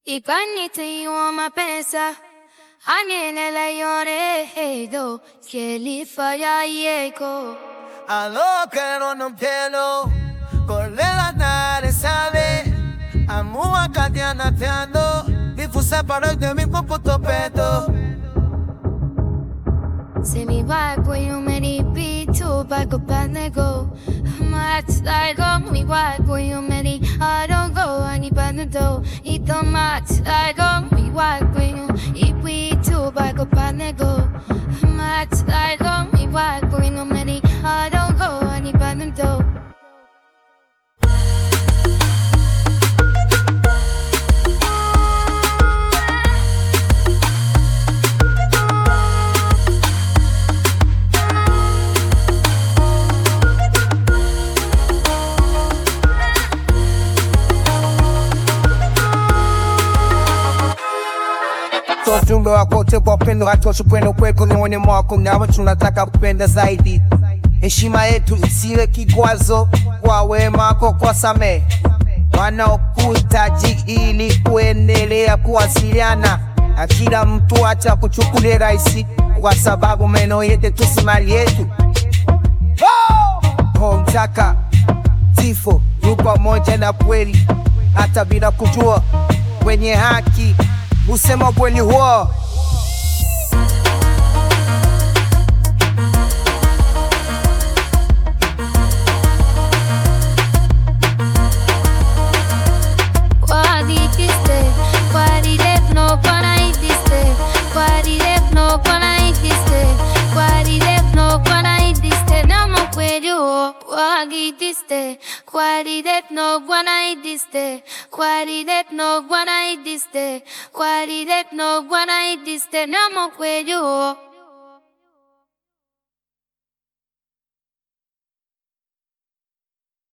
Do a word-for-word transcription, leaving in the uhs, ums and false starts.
Ipanitiwa mapesa Anyelela yore hedo Kelifa ya yeko Alo pero no pieno Colela nare sabe Amua katiana teando Difusa para de mi puto peto Se mi vai poi un meri pito Bago panego Mats go mi vai poi un meri I don't go ani panado Ito mats go mi vai poi un ipito Bago panego Mats go mi vai poi un meri I don't go ani panado Ujumbe wako utepo upendo hatoshi kwenda ukweli moyoni mwako, nawe tunataka kupenda zaidi. Heshima yetu isiwe kikwazo kwa wema wako, kwa samehe wanaokuhitaji ili kuendelea kuwasiliana na kila mtu. Acha kuchukulia rahisi, kwa sababu meno yetu tusimali yetu. Roho Mtakatifu yu pamoja na kweli, hata bila kujua. Wenye haki usema kweli huo. Qualidad no buena idiste, qualidad no buena idiste, qualidad no buena idiste, no mo cuello.